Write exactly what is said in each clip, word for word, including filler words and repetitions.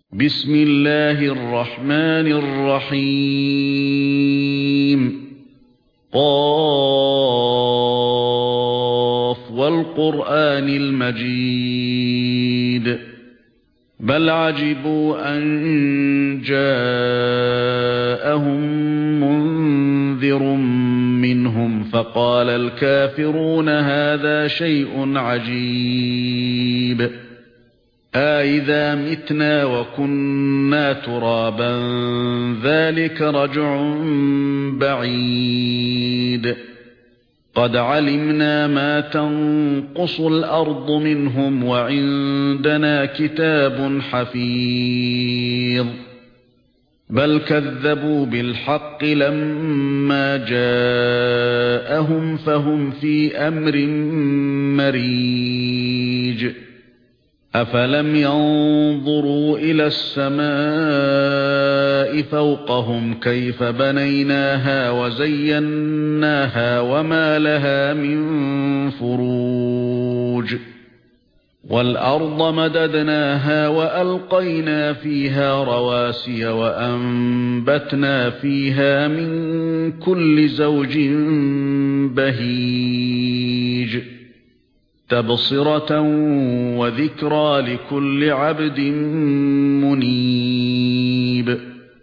بسم الله الرحمن الرحيم قاف والقرآن المجيد بل عجبوا أن جاءهم منذر منهم فقال الكافرون هذا شيء عجيب أإذا متنا وكنا ترابا ذلك رجع بعيد قد علمنا ما تنقص الأرض منهم وعندنا كتاب حفيظ بل كذبوا بالحق لما جاءهم فهم في أمر مريج أفلم ينظروا إلى السماء فوقهم كيف بنيناها وزيناها وما لها من فروج والأرض مددناها وألقينا فيها رواسي وأنبتنا فيها من كل زوج بهيج تبصرة وذكرى لكل عبد منيب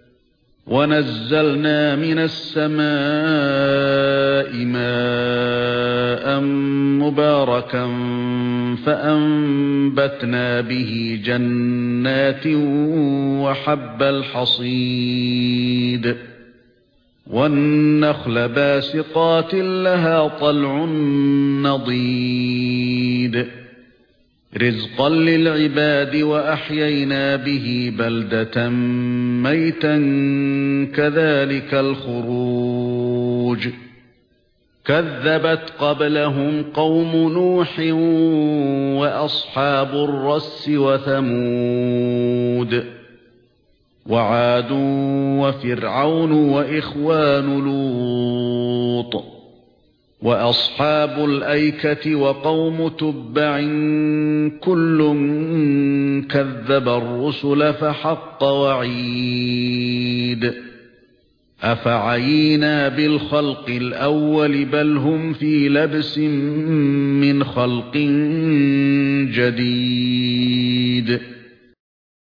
ونزلنا من السماء ماء مباركا فأنبتنا به جنات وحب الحصيد والنخل باسقات لها طلع نضيد رزقا للعباد وأحيينا به بلدة ميتا كذلك الخروج كذبت قبلهم قوم نوح وأصحاب الرس وثمود وعاد وفرعون وإخوان لوط وأصحاب الأيكة وقوم تبع كل كذب الرسل فحق وعيد أفعينا بالخلق الأول بل هم في لبس من خلق جديد